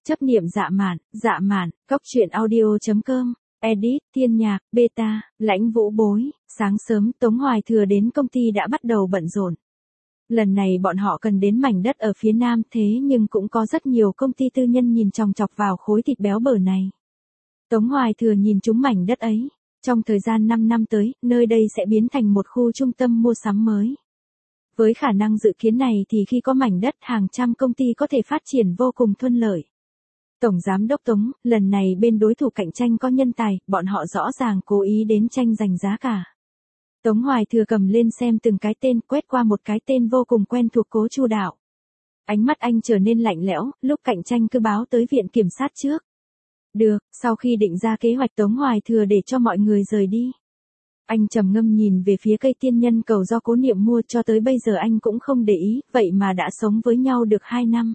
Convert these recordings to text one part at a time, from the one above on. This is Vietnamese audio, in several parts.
Chấp niệm dạ mạn, cóc truyện audio.com, edit, thiên nhạc, beta, lãnh vũ bối, sáng sớm Tống Hoài Thừa đến công ty đã bắt đầu bận rộn. Lần này bọn họ cần đến mảnh đất ở phía nam thế nhưng cũng có rất nhiều công ty tư nhân nhìn chòng chọc vào khối thịt béo bở này. Tống Hoài Thừa nhìn trúng mảnh đất ấy, trong thời gian 5 năm tới, nơi đây sẽ biến thành một khu trung tâm mua sắm mới. Với khả năng dự kiến này thì khi có mảnh đất hàng trăm công ty có thể phát triển vô cùng thuận lợi. Tổng Giám đốc Tống, lần này bên đối thủ cạnh tranh có nhân tài, bọn họ rõ ràng cố ý đến tranh giành giá cả. Tống Hoài Thừa cầm lên xem từng cái tên, quét qua một cái tên vô cùng quen thuộc Cố Chu Đạo. Ánh mắt anh trở nên lạnh lẽo, lúc cạnh tranh cứ báo tới viện kiểm sát trước. Được, sau khi định ra kế hoạch Tống Hoài Thừa để cho mọi người rời đi. Anh trầm ngâm nhìn về phía cây tiên nhân cầu do Cố Niệm mua, cho tới bây giờ anh cũng không để ý, vậy mà đã sống với nhau được 2 năm.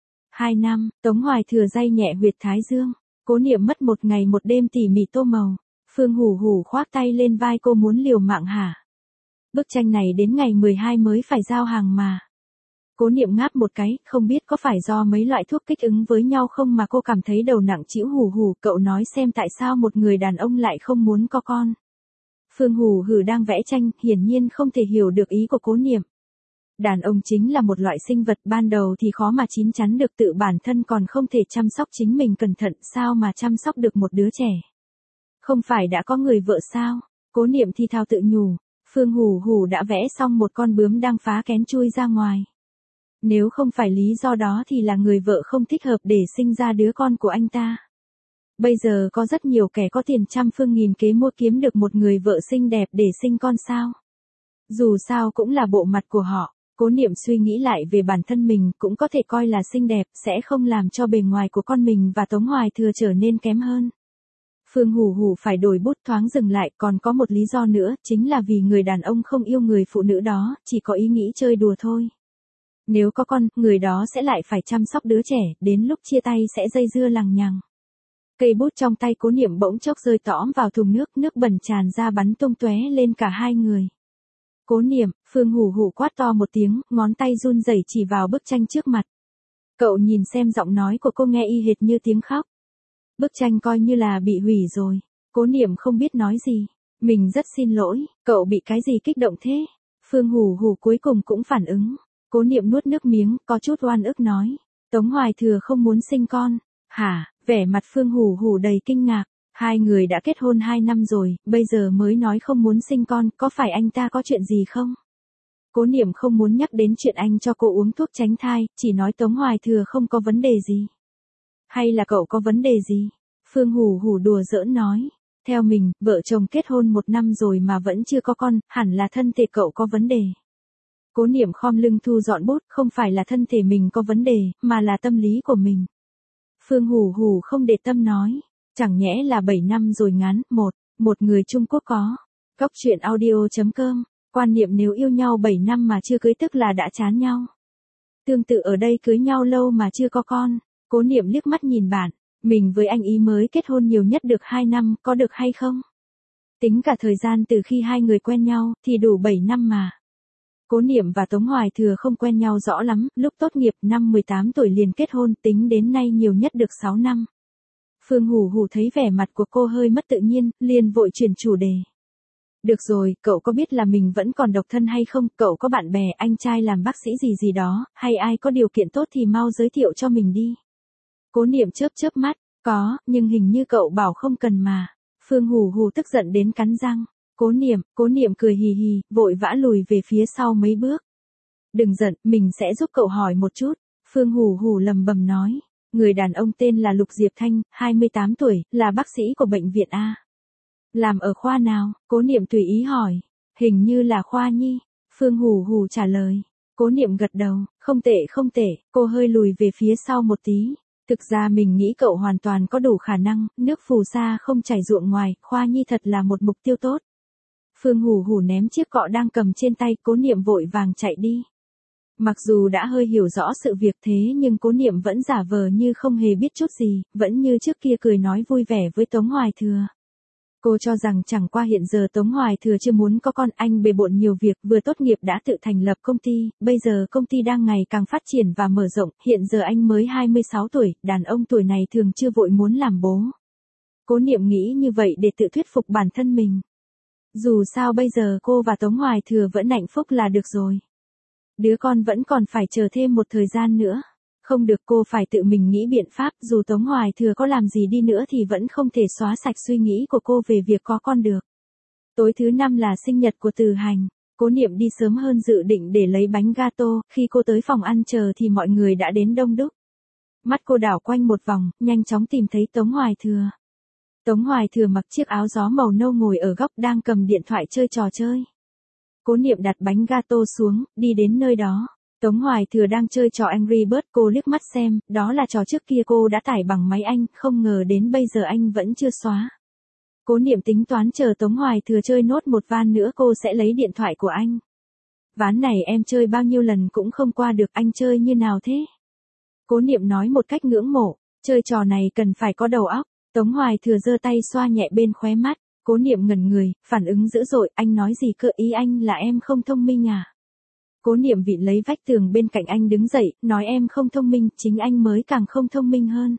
2 năm, Tống Hoài Thừa day nhẹ huyệt thái dương. Cố Niệm mất một ngày một đêm tỉ mỉ tô màu. Phương Hủ Hủ khoác tay lên vai cô, muốn liều mạng hả? Bức tranh này đến ngày 12 mới phải giao hàng mà. Cố Niệm ngáp một cái, không biết có phải do mấy loại thuốc kích ứng với nhau không mà cô cảm thấy đầu nặng trĩu. Hủ Hủ, cậu nói xem tại sao một người đàn ông lại không muốn có con. Phương Hủ Hủ đang vẽ tranh, hiển nhiên không thể hiểu được ý của Cố Niệm. Đàn ông chính là một loại sinh vật ban đầu thì khó mà chín chắn được, tự bản thân còn không thể chăm sóc chính mình cẩn thận, sao mà chăm sóc được một đứa trẻ. Không phải đã có người vợ sao? Cố Niệm thi thao tự nhủ. Phương Hủ Hủ đã vẽ xong một con bướm đang phá kén chui ra ngoài. Nếu không phải lý do đó thì là người vợ không thích hợp để sinh ra đứa con của anh ta. Bây giờ có rất nhiều kẻ có tiền trăm phương nghìn kế mua kiếm được một người vợ xinh đẹp để sinh con sao. Dù sao cũng là bộ mặt của họ. Cố Niệm suy nghĩ lại về bản thân mình, cũng có thể coi là xinh đẹp, sẽ không làm cho bề ngoài của con mình và Tống Hoài Thừa trở nên kém hơn. Phương Hủ Hủ phải đổi bút, thoáng dừng lại, còn có một lý do nữa, chính là vì người đàn ông không yêu người phụ nữ đó, chỉ có ý nghĩ chơi đùa thôi. Nếu có con, người đó sẽ lại phải chăm sóc đứa trẻ, đến lúc chia tay sẽ dây dưa lằng nhằng. Cây bút trong tay Cố Niệm bỗng chốc rơi tõm vào thùng nước bẩn tràn ra bắn tung tóe lên cả hai người. Cố Niệm, Phương Hủ Hủ quát to một tiếng, ngón tay run rẩy chỉ vào bức tranh trước mặt. Cậu nhìn xem, giọng nói của cô nghe y hệt như tiếng khóc. Bức tranh coi như là bị hủy rồi. Cố Niệm không biết nói gì. Mình rất xin lỗi, cậu bị cái gì kích động thế? Phương Hủ Hủ cuối cùng cũng phản ứng. Cố Niệm nuốt nước miếng, có chút oan ức nói. Tống Hoài Thừa không muốn sinh con. Hả? Vẻ mặt Phương Hủ Hủ đầy kinh ngạc. Hai người đã kết hôn 2 năm rồi, bây giờ mới nói không muốn sinh con, có phải anh ta có chuyện gì không? Cố Niệm không muốn nhắc đến chuyện anh cho cô uống thuốc tránh thai, chỉ nói Tống Hoài Thừa không có vấn đề gì. Hay là cậu có vấn đề gì? Phương Hủ Hủ đùa giỡn nói. Theo mình, vợ chồng kết hôn 1 năm rồi mà vẫn chưa có con, hẳn là thân thể cậu có vấn đề. Cố Niệm khom lưng thu dọn bút, không phải là thân thể mình có vấn đề, mà là tâm lý của mình. Phương Hủ Hủ không để tâm nói. Chẳng nhẽ là 7 năm rồi ngắn, một người Trung Quốc có. Cóc truyện audio.com, quan niệm nếu yêu nhau 7 năm mà chưa cưới tức là đã chán nhau. Tương tự ở đây cưới nhau lâu mà chưa có con. Cố Niệm liếc mắt nhìn bạn, mình với anh ý mới kết hôn nhiều nhất được 2 năm, có được hay không? Tính cả thời gian từ khi hai người quen nhau, thì đủ 7 năm mà. Cố Niệm và Tống Hoài Thừa không quen nhau rõ lắm, lúc tốt nghiệp năm 18 tuổi liền kết hôn, tính đến nay nhiều nhất được 6 năm. Phương Hủ Hủ thấy vẻ mặt của cô hơi mất tự nhiên, liền vội chuyển chủ đề. Được rồi, cậu có biết là mình vẫn còn độc thân hay không? Cậu có bạn bè, anh trai làm bác sĩ gì đó, hay ai có điều kiện tốt thì mau giới thiệu cho mình đi. Cố Niệm chớp mắt, có, nhưng hình như cậu bảo không cần mà. Phương Hủ Hủ tức giận đến cắn răng. Cố Niệm cười hì hì, vội vã lùi về phía sau mấy bước. Đừng giận, mình sẽ giúp cậu hỏi một chút. Phương Hủ Hủ lầm bầm nói. Người đàn ông tên là Lục Diệp Thanh, 28 tuổi, là bác sĩ của bệnh viện A. Làm ở khoa nào? Cố Niệm tùy ý hỏi. Hình như là khoa nhi. Phương Hủ Hủ trả lời. Cố Niệm gật đầu, không tệ, cô hơi lùi về phía sau một tí. Thực ra mình nghĩ cậu hoàn toàn có đủ khả năng, nước phù sa không chảy ruộng ngoài, khoa nhi thật là một mục tiêu tốt. Phương Hủ Hủ ném chiếc cọ đang cầm trên tay, Cố Niệm vội vàng chạy đi. Mặc dù đã hơi hiểu rõ sự việc thế nhưng Cố Niệm vẫn giả vờ như không hề biết chút gì, vẫn như trước kia cười nói vui vẻ với Tống Hoài Thừa. Cô cho rằng chẳng qua hiện giờ Tống Hoài Thừa chưa muốn có con, anh bề bộn nhiều việc, vừa tốt nghiệp đã tự thành lập công ty, bây giờ công ty đang ngày càng phát triển và mở rộng, hiện giờ anh mới 26 tuổi, đàn ông tuổi này thường chưa vội muốn làm bố. Cố Niệm nghĩ như vậy để tự thuyết phục bản thân mình. Dù sao bây giờ cô và Tống Hoài Thừa vẫn hạnh phúc là được rồi. Đứa con vẫn còn phải chờ thêm một thời gian nữa. Không được, cô phải tự mình nghĩ biện pháp, dù Tống Hoài Thừa có làm gì đi nữa thì vẫn không thể xóa sạch suy nghĩ của cô về việc có con được. Tối thứ 5 là sinh nhật của Từ Hành. Cố Niệm đi sớm hơn dự định để lấy bánh gato, khi cô tới phòng ăn chờ thì mọi người đã đến đông đúc. Mắt cô đảo quanh một vòng, nhanh chóng tìm thấy Tống Hoài Thừa. Tống Hoài Thừa mặc chiếc áo gió màu nâu ngồi ở góc đang cầm điện thoại chơi trò chơi. Cố Niệm đặt bánh gato xuống, đi đến nơi đó. Tống Hoài Thừa đang chơi trò Angry Birds, cô liếc mắt xem, đó là trò trước kia cô đã tải bằng máy anh, không ngờ đến bây giờ anh vẫn chưa xóa. Cố Niệm tính toán chờ Tống Hoài Thừa chơi nốt một ván nữa cô sẽ lấy điện thoại của anh. Ván này em chơi bao nhiêu lần cũng không qua được, anh chơi như nào thế? Cố Niệm nói một cách ngưỡng mộ, chơi trò này cần phải có đầu óc. Tống Hoài Thừa giơ tay xoa nhẹ bên khóe mắt, Cố Niệm ngẩn người, phản ứng dữ dội, anh nói gì cơ, ý anh là em không thông minh à? Cố Niệm vịn lấy vách tường bên cạnh anh đứng dậy, nói em không thông minh, chính anh mới càng không thông minh hơn.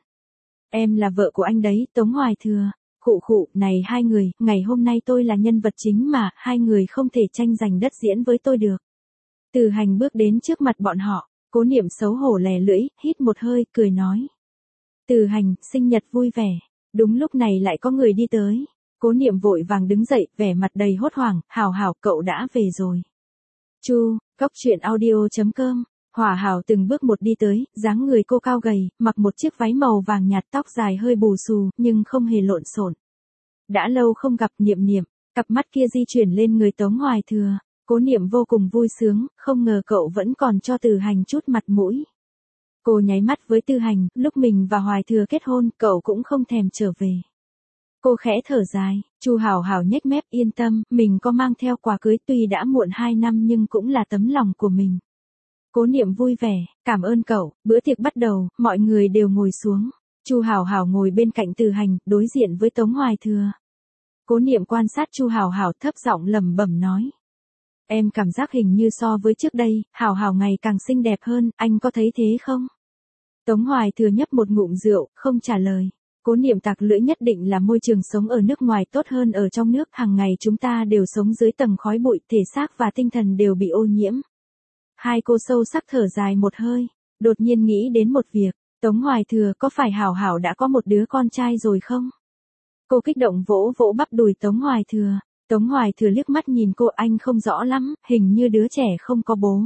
Em là vợ của anh đấy, Tống Hoài Thừa. Khụ khụ, này hai người, ngày hôm nay tôi là nhân vật chính mà, hai người không thể tranh giành đất diễn với tôi được. Từ Hành bước đến trước mặt bọn họ, Cố Niệm xấu hổ lè lưỡi, hít một hơi, cười nói. Từ Hành, sinh nhật vui vẻ. Đúng lúc này lại có người đi tới. Cố Niệm vội vàng đứng dậy, vẻ mặt đầy hốt hoảng, Hảo Hảo, cậu đã về rồi. Chu, Góc Chuyện Audio.com. Hỏa Hảo từng bước một đi tới, dáng người cô cao gầy, mặc một chiếc váy màu vàng nhạt, tóc dài hơi bù xù, nhưng không hề lộn xộn. Đã lâu không gặp, Niệm Niệm, cặp mắt kia di chuyển lên người Tống Hoài Thừa. Cố Niệm vô cùng vui sướng, không ngờ cậu vẫn còn cho Từ Hành chút mặt mũi. Cô nháy mắt với Từ Hành, lúc mình và Hoài Thừa kết hôn, cậu cũng không thèm trở về. Cô khẽ thở dài, Chu Hảo Hảo nhếch mép, yên tâm, mình có mang theo quà cưới, tuy đã muộn 2 năm nhưng cũng là tấm lòng của mình. Cố Niệm vui vẻ, cảm ơn cậu, bữa tiệc bắt đầu, mọi người đều ngồi xuống. Chu Hảo Hảo ngồi bên cạnh Từ Hành, đối diện với Tống Hoài Thừa. Cố Niệm quan sát Chu Hảo Hảo, thấp giọng lẩm bẩm nói. Em cảm giác hình như so với trước đây, Hảo Hảo ngày càng xinh đẹp hơn, anh có thấy thế không? Tống Hoài Thừa nhấp một ngụm rượu, không trả lời. Cố Niệm tặc lưỡi, nhất định là môi trường sống ở nước ngoài tốt hơn ở trong nước, hàng ngày chúng ta đều sống dưới tầng khói bụi, thể xác và tinh thần đều bị ô nhiễm. Hai cô sâu sắc thở dài một hơi, đột nhiên nghĩ đến một việc, Tống Hoài Thừa, có phải Hảo Hảo đã có một đứa con trai rồi không? Cô kích động vỗ vỗ bắp đùi Tống Hoài Thừa. Tống Hoài Thừa liếc mắt nhìn cô, anh không rõ lắm, hình như đứa trẻ không có bố.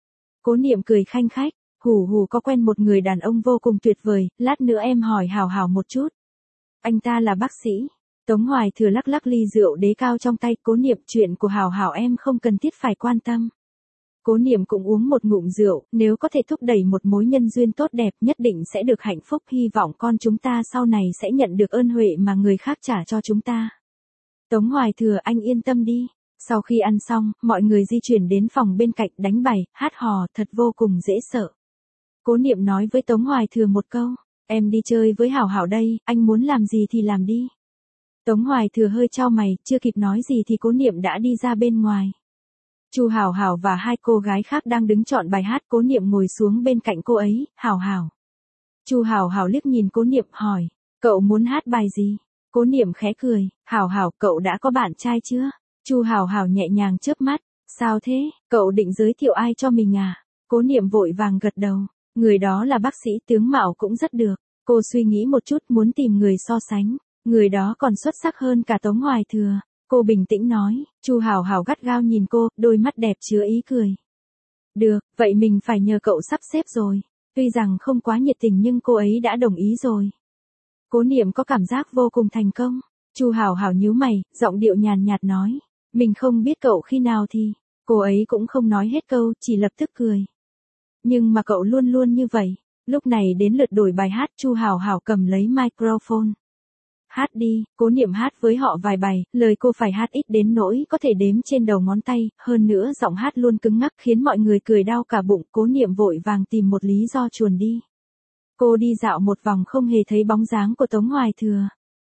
Cố Niệm cười khanh khách, hù hù, có quen một người đàn ông vô cùng tuyệt vời, lát nữa em hỏi Hảo Hảo một chút. Anh ta là bác sĩ. Tống Hoài Thừa lắc lắc ly rượu đế cao trong tay, Cố Niệm, chuyện của Hảo Hảo em không cần thiết phải quan tâm. Cố Niệm cũng uống một ngụm rượu, nếu có thể thúc đẩy một mối nhân duyên tốt đẹp, nhất định sẽ được hạnh phúc, hy vọng con chúng ta sau này sẽ nhận được ơn huệ mà người khác trả cho chúng ta. Tống Hoài Thừa, anh yên tâm đi. Sau khi ăn xong, mọi người di chuyển đến phòng bên cạnh, đánh bài, hát hò, thật vô cùng dễ sợ. Cố Niệm nói với Tống Hoài Thừa một câu, em đi chơi với Hảo Hảo đây, anh muốn làm gì thì làm đi. Tống Hoài Thừa hơi chau mày, chưa kịp nói gì thì Cố Niệm đã đi ra bên ngoài. Chu Hảo Hảo và hai cô gái khác đang đứng chọn bài hát, Cố Niệm ngồi xuống bên cạnh cô ấy, Hảo Hảo. Chu Hảo Hảo liếc nhìn Cố Niệm hỏi, cậu muốn hát bài gì? Cố Niệm khẽ cười, Hảo Hảo, cậu đã có bạn trai chưa? Chu Hảo Hảo nhẹ nhàng chớp mắt, sao thế, cậu định giới thiệu ai cho mình à? Cố Niệm vội vàng gật đầu, người đó là bác sĩ, tướng mạo cũng rất được. Cô suy nghĩ một chút, muốn tìm người so sánh, người đó còn xuất sắc hơn cả Tống Hoài Thừa. Cô bình tĩnh nói, Chu Hảo Hảo gắt gao nhìn cô, đôi mắt đẹp chứa ý cười. Được, vậy mình phải nhờ cậu sắp xếp rồi. Tuy rằng không quá nhiệt tình nhưng cô ấy đã đồng ý rồi. Cố Niệm có cảm giác vô cùng thành công. Chu Hảo Hảo nhíu mày, giọng điệu nhàn nhạt nói, mình không biết cậu khi nào thì. Cô ấy cũng không nói hết câu, chỉ lập tức cười. Nhưng mà cậu luôn luôn như vậy. Lúc này đến lượt đổi bài hát, Chu Hảo Hảo cầm lấy microphone. Hát đi, Cố Niệm hát với họ vài bài, lời cô phải hát ít đến nỗi có thể đếm trên đầu ngón tay, hơn nữa giọng hát luôn cứng ngắc khiến mọi người cười đau cả bụng. Cố Niệm vội vàng tìm một lý do chuồn đi. Cô đi dạo một vòng không hề thấy bóng dáng của Tống Hoài Thừa.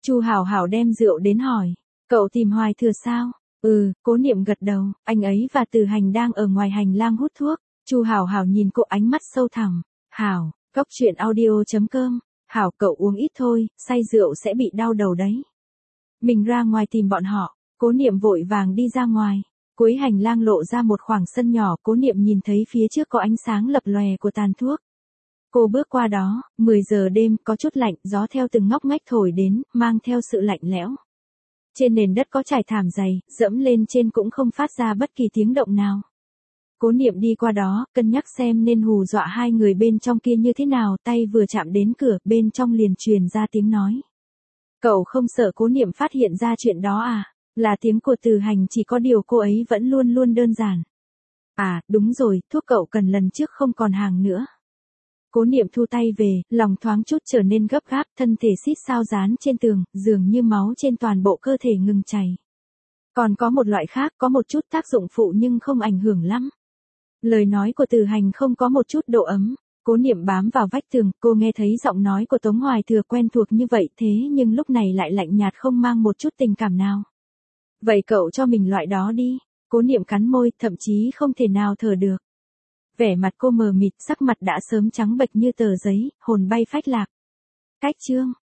Chu Hảo Hảo đem rượu đến hỏi, cậu tìm Hoài Thừa sao? Cố Niệm gật đầu, anh ấy và Từ Hành đang ở ngoài hành lang hút thuốc. Chu Hảo Hảo nhìn cô ánh mắt sâu thẳm, Hảo, cốc truyện audio.com, Hảo cậu uống ít thôi, say rượu sẽ bị đau đầu đấy. Mình ra ngoài tìm bọn họ, Cố Niệm vội vàng đi ra ngoài. Cuối hành lang lộ ra một khoảng sân nhỏ, Cố Niệm nhìn thấy phía trước có ánh sáng lập lòe của tàn thuốc. Cô bước qua đó, 10 giờ đêm, có chút lạnh, gió theo từng ngóc ngách thổi đến, mang theo sự lạnh lẽo. Trên nền đất có trải thảm dày, dẫm lên trên cũng không phát ra bất kỳ tiếng động nào. Cố Niệm đi qua đó, cân nhắc xem nên hù dọa hai người bên trong kia như thế nào, tay vừa chạm đến cửa, bên trong liền truyền ra tiếng nói. Cậu không sợ Cố Niệm phát hiện ra chuyện đó à? Là tiếng của Từ Hành, chỉ có điều cô ấy vẫn luôn luôn đơn giản. À, đúng rồi, thuốc cậu cần lần trước không còn hàng nữa. Cố Niệm thu tay về, lòng thoáng chút trở nên gấp gáp, thân thể xít sao dán trên tường, dường như máu trên toàn bộ cơ thể ngừng chảy. Còn có một loại khác, có một chút tác dụng phụ nhưng không ảnh hưởng lắm. Lời nói của Từ Hành không có một chút độ ấm. Cố Niệm bám vào vách tường, cô nghe thấy giọng nói của Tống Hoài Thừa quen thuộc như vậy, thế nhưng lúc này lại lạnh nhạt không mang một chút tình cảm nào. Vậy cậu cho mình loại đó đi. Cố Niệm cắn môi, thậm chí không thể nào thở được. Vẻ mặt cô mờ mịt, sắc mặt đã sớm trắng bệch như tờ giấy, hồn bay phách lạc. Cách chương